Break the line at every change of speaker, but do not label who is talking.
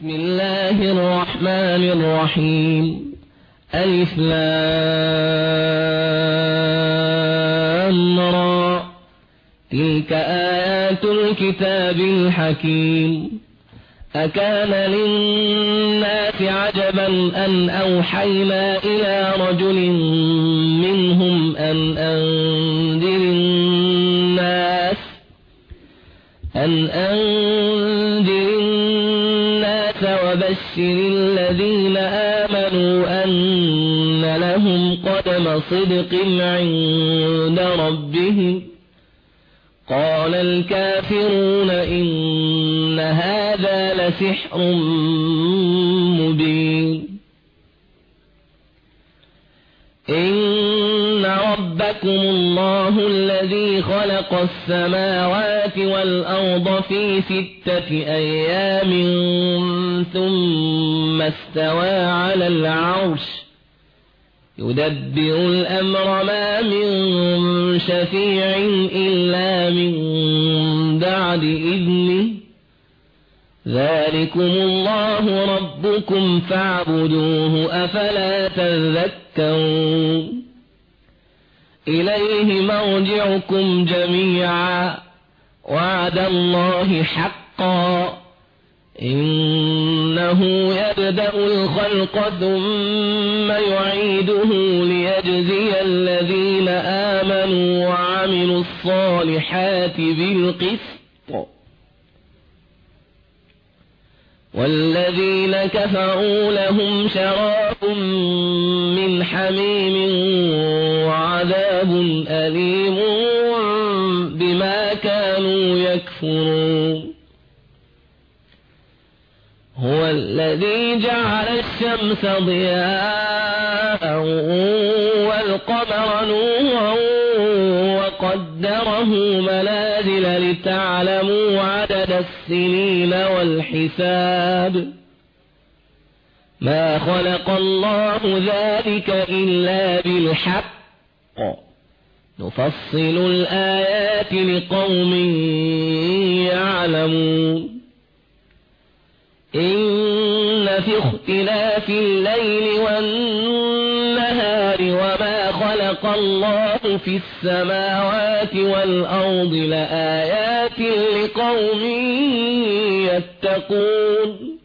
بسم الله الرحمن الرحيم. ألف لام را. تلك آيات الكتاب الحكيم. أكان للناس عجبا أن أوحينا إلى رجل منهم أن أنذر الناس وبشر الذين آمنوا أن لهم قدم صدق عند ربهم. قال الكافرون إن هذا لسحر مبين. إن ربكم الله الذي خلق السماوات والأرض في 6 أيام ثم استوى على العرش يدبر الأمر ما من شفيع إلا من بعد إذنه. ذلكم الله ربكم فاعبدوه أفلا تذكرون. إليه مرجعكم جميعا وعد الله حقا. إنه يبدأ الخلق ثم يعيده ليجزي الذين آمنوا وعملوا الصالحات بالقسط، والذين كفروا لهم شراب من حميم وعذاب أليم بما كانوا يكفرون. هو الذي جعل الشمس ضياء والقمر نورا وقدره منازل لتعلموا عدد السنين والحساب. ما خلق الله ذلك إلا بالحق. نفصل الآيات لقوم يعلمون. إن في اختلاف الليل والنهار وما خلق الله في السماوات والأرض لآيات لقوم يتقون.